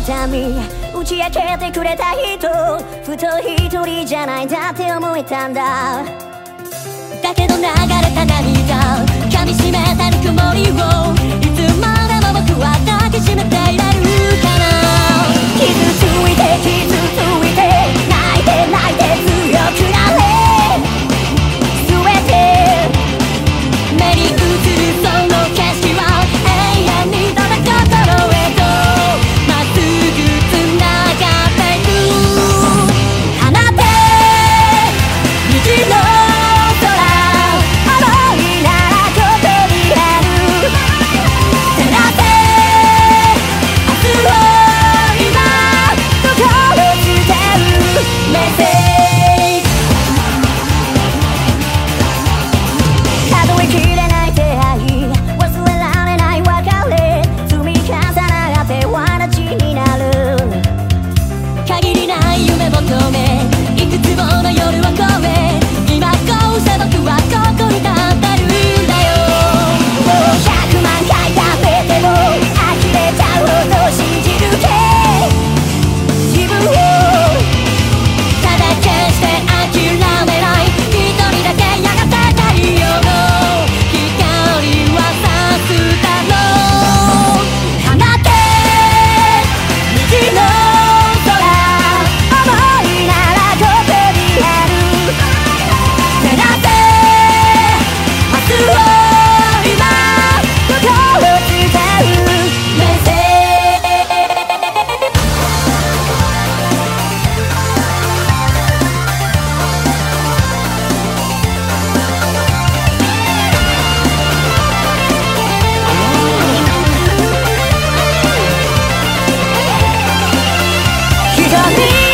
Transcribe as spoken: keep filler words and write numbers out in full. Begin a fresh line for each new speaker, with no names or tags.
痛み打ち明けてくれた人、ふと一人じゃないんだって思えたんだ。だけど流れた涙噛みしめたぬくもりをいつまでも僕は抱きしめていられるかな。傷ついて傷ついて泣いて泣いて強くなれ、全て目に映るその景色は永遠にただ心へとまっすぐつながっていく。放て虹の瞳